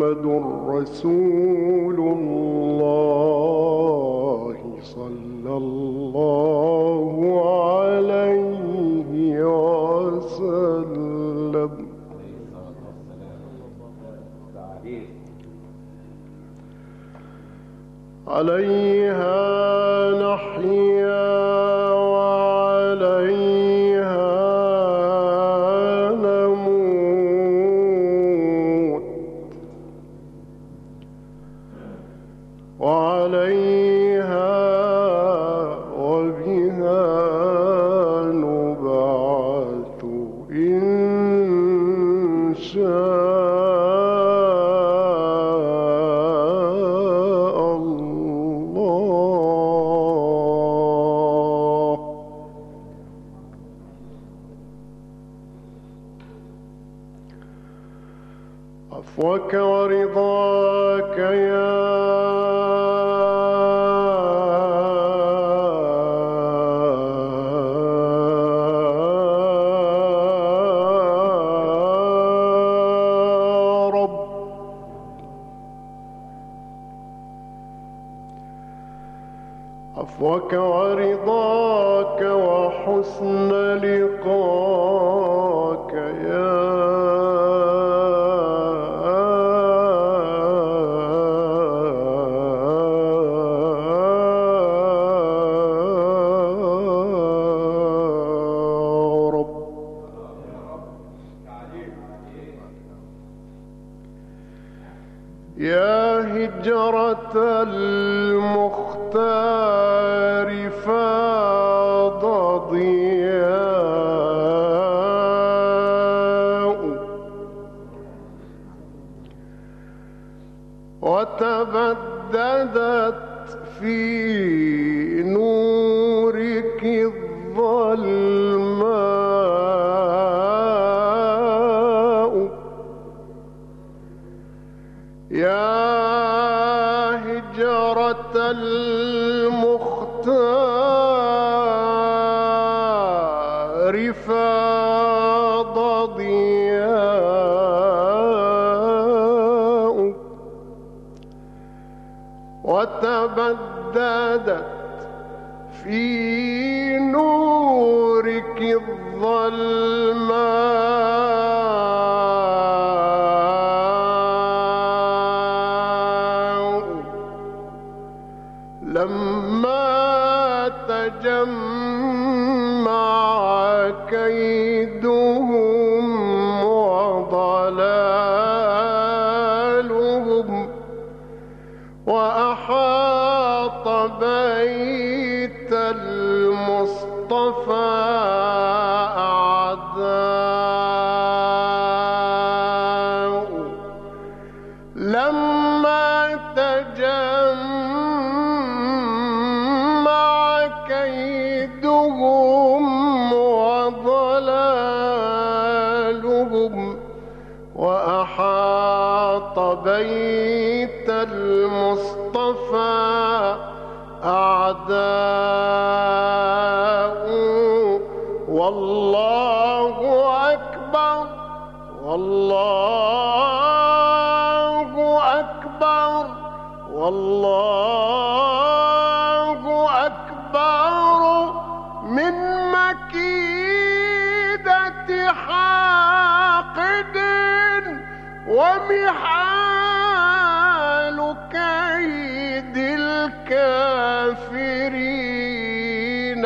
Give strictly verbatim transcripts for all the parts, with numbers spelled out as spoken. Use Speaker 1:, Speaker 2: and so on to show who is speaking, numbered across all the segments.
Speaker 1: محمد رسول الله صلى الله عليه وسلم. عليها نحيا وعليها نموت وعليها وبها نبعث إن شاء عفوك ورضاك يا رب. عفوك ورضاك وحسن لقاك يا يا هجرة المختار فاض ضياء وتبددت في نورك الظلماء. يا هجرة المختار فاض ضياء وتبددت في نورك الظلماء. لما تجمع كيدهم وضلالهم وأحاط بيت المصطفى أعداء. لما تجمع كيدهم وضلالهم وأحاط بيت المصطفى أعداء. والله أكبر والله أكبر والله أكبر من مكيدة حاقد ومحال كيد الكافرين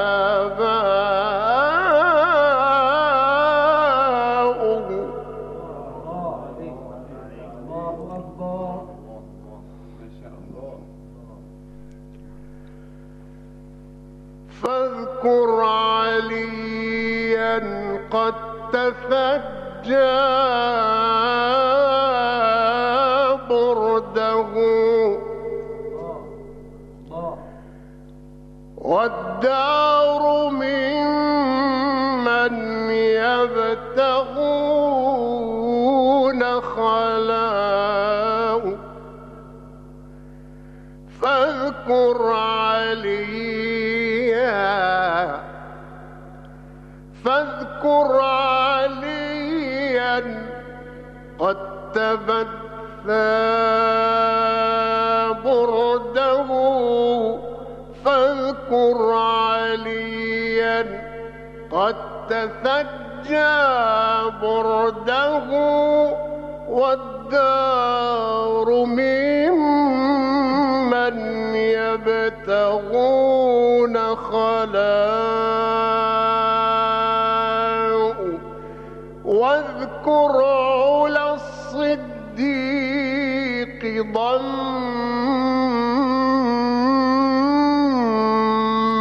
Speaker 1: هباؤه. فاذكر عليا قد تفجى برده والدار ممن يبتغون خلاء. فاذكر عليا فاذكر عليا قد تبت برده فاذكر عليا قد تثجى برده والدار ممن يبتغون خلاء واذكر علا الصديق ضم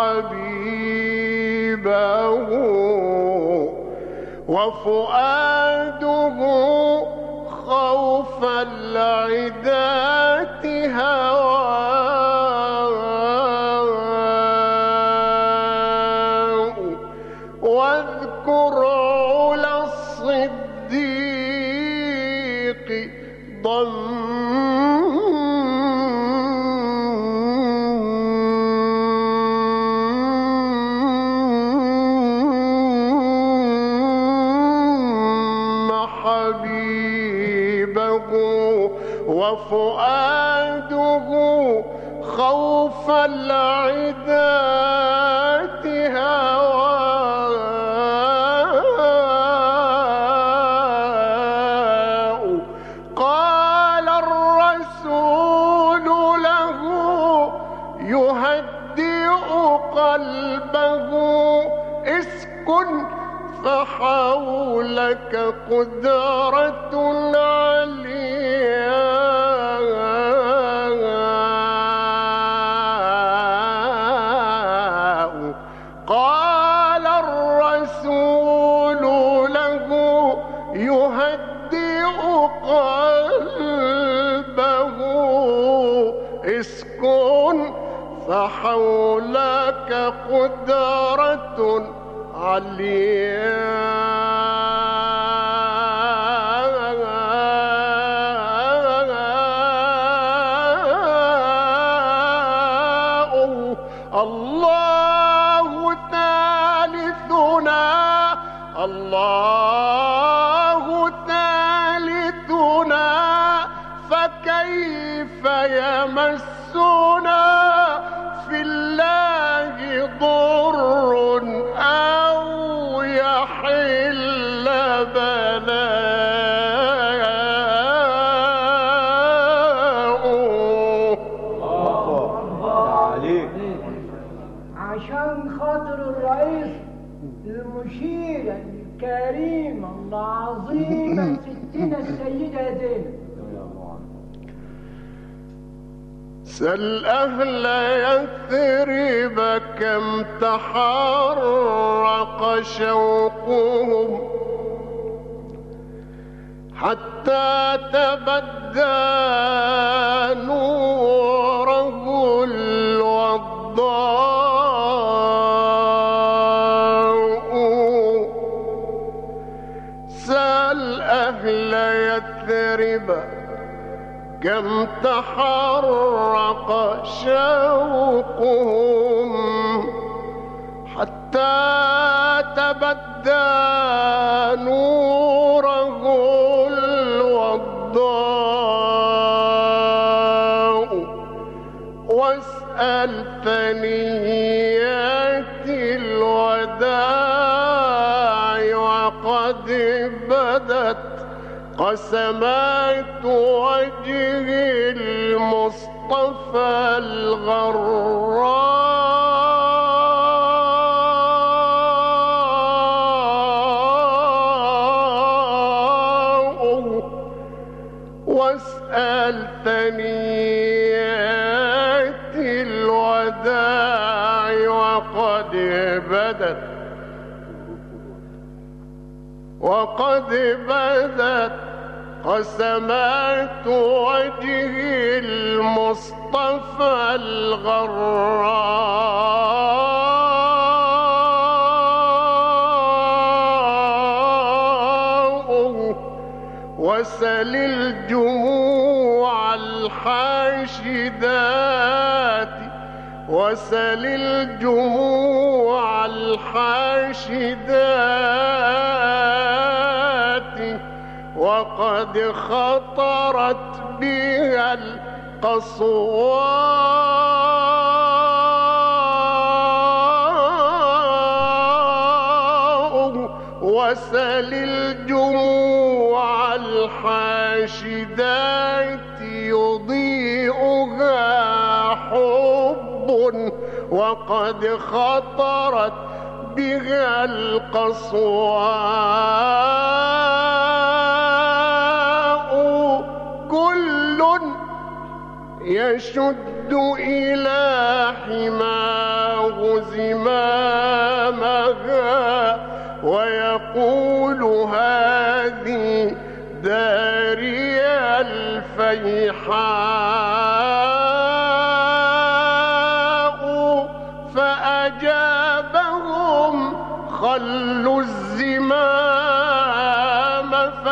Speaker 1: حبيبه وفؤاده خوف العداة هواه واذكر علا الصديق ضم حبيبه وفؤاده خوف العداة هواه قال الرسول له يهدئ قلبه اسكن فحولك قدرة عليا قال الرسول له يهدئ قلبه اسكن فحولك قدرة عليا الله ثالثنا الله ثالثنا فكيف يمسنا في الله ضر أو يحل بلاء
Speaker 2: عشان خاطر الرئيس المشير الكريم العظيم ستنا السيدة زينب
Speaker 1: سل أهل يثرب كم تحرق شوقهم حتى تبدى نوره الوضاء سل أهل يثرب كم تحرق شوقهم حتى تبدى نوره الوضاء واسأل ثنيات الوداع وقد بدت قسمات وجه المصطفى الغراء واسأل ثنيات الوداع وقد بدت وقد بدت قسمات وجه المصطفى الغراء وسل الجموع الحاشدات وسل الجموع الحاشدات وقد خطرت بها القصواء وسل الجموع الحاشدات يضيئها حب وقد خطرت بها القصواء كل يشد إلى حماه زمامها ويقول هذه داري الفيحاء فأجابهم خلوا الزمام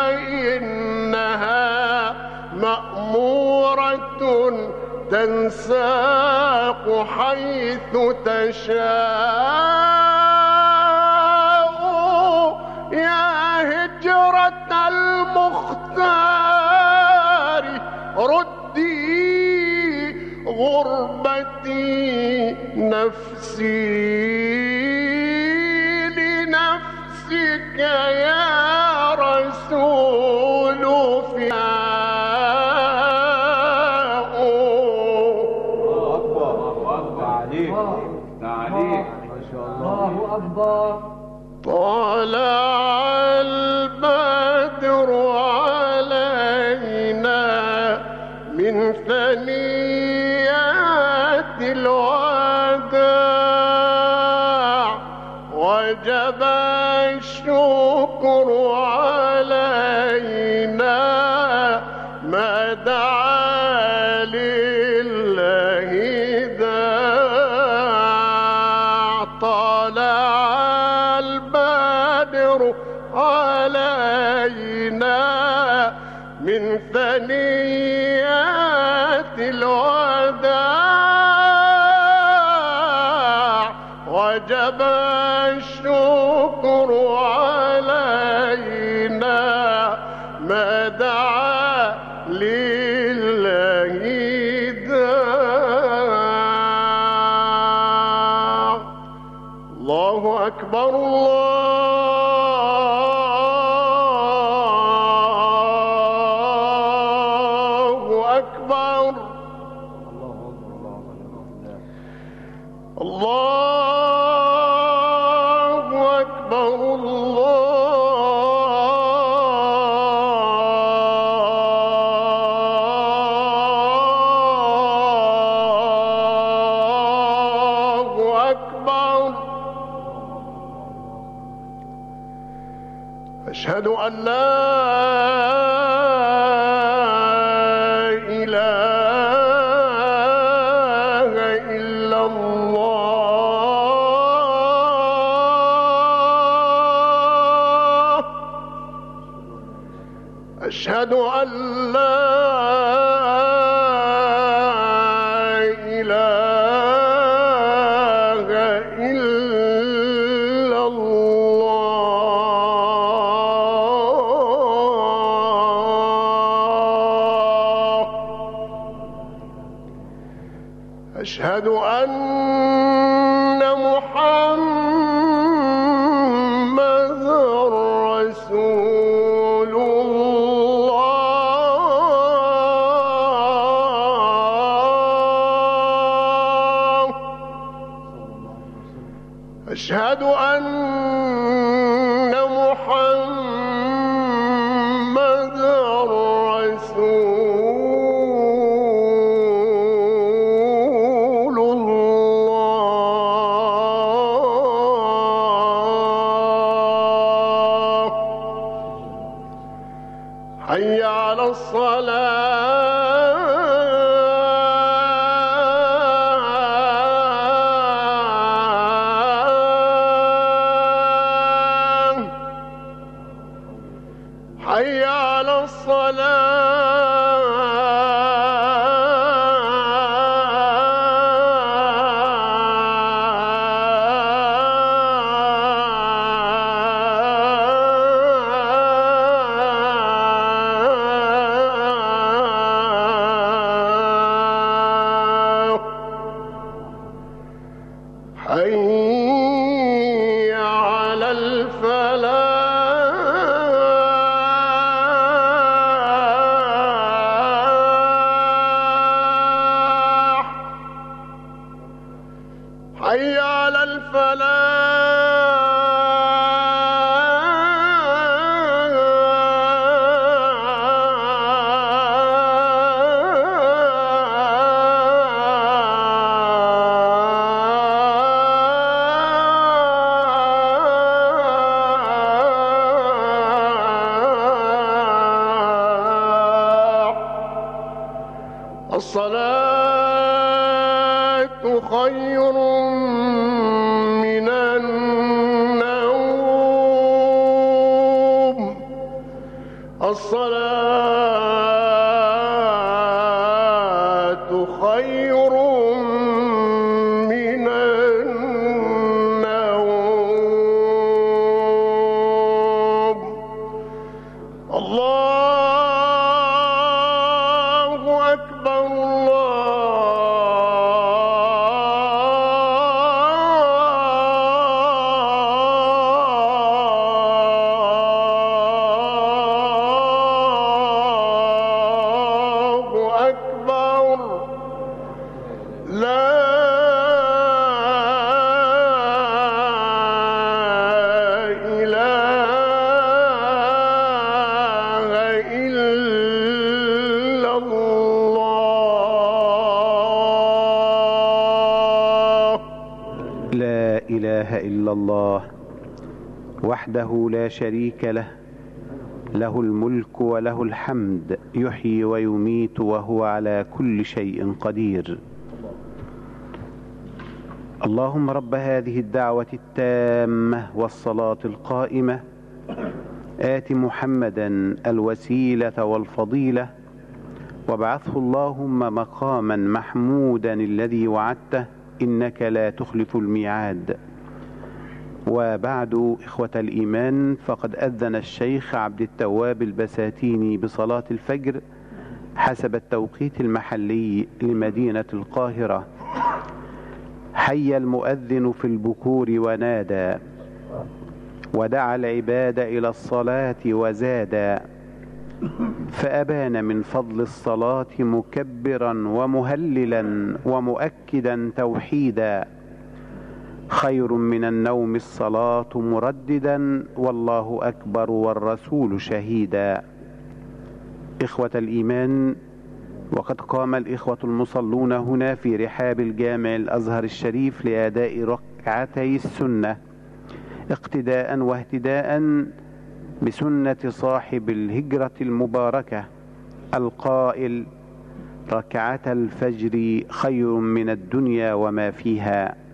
Speaker 1: فإنها مأمورة تنساق حيث تشاء يا هجرة المختار ردي غربتي نفسي لنفسك يا رسول فداء.
Speaker 3: أكبر أكبر عليك عليك ما شاء الله.
Speaker 2: الله أكبر.
Speaker 1: طلع البدر علينا من ثنيات الوداع وجب الشكر علينا ما دعا لله داع. طلع البدر علينا من ثنيات الوداع وجب الشكر علينا ما دعا لله داع. الله أكبر الله أكبر الله أكبر الله أكبر. أشهد أن لا إله إلا الله. أشهد أن لا إله إلا الله. أشهد أن محمدًا رسول الله. أشهد أن محمدًا رسول الله. حي على الصلاة. حي على الصلاة. الصلاة خير من النوم. الصلاة خير من النوم. الله أكبر.
Speaker 4: لا إله إلا الله وحده لا شريك له، له الملك وله الحمد، يحيي ويميت وهو على كل شيء قدير. اللهم رب هذه الدعوة التامة والصلاة القائمة، آت محمدا الوسيلة والفضيلة، وابعثه اللهم مقاما محمودا الذي وعدته، إنك لا تخلف الميعاد. وبعد، إخوة الإيمان، فقد أذن الشيخ عبد التواب البساتيني بصلاة الفجر حسب التوقيت المحلي لمدينة القاهرة. حي المؤذن في البكور ونادى، ودعا العباد إلى الصلاة وزادا، فأبان من فضل الصلاة مكبرا ومهللا ومؤكدا توحيدا. خير من النوم الصلاة مرددا، والله أكبر والرسول شهيدا. إخوة الإيمان، وقد قام الإخوة المصلون هنا في رحاب الجامع الأزهر الشريف لأداء ركعتي السنة اقتداء واهتداء بسنة صاحب الهجرة المباركة القائل: ركعتا الفجر خير من الدنيا وما فيها.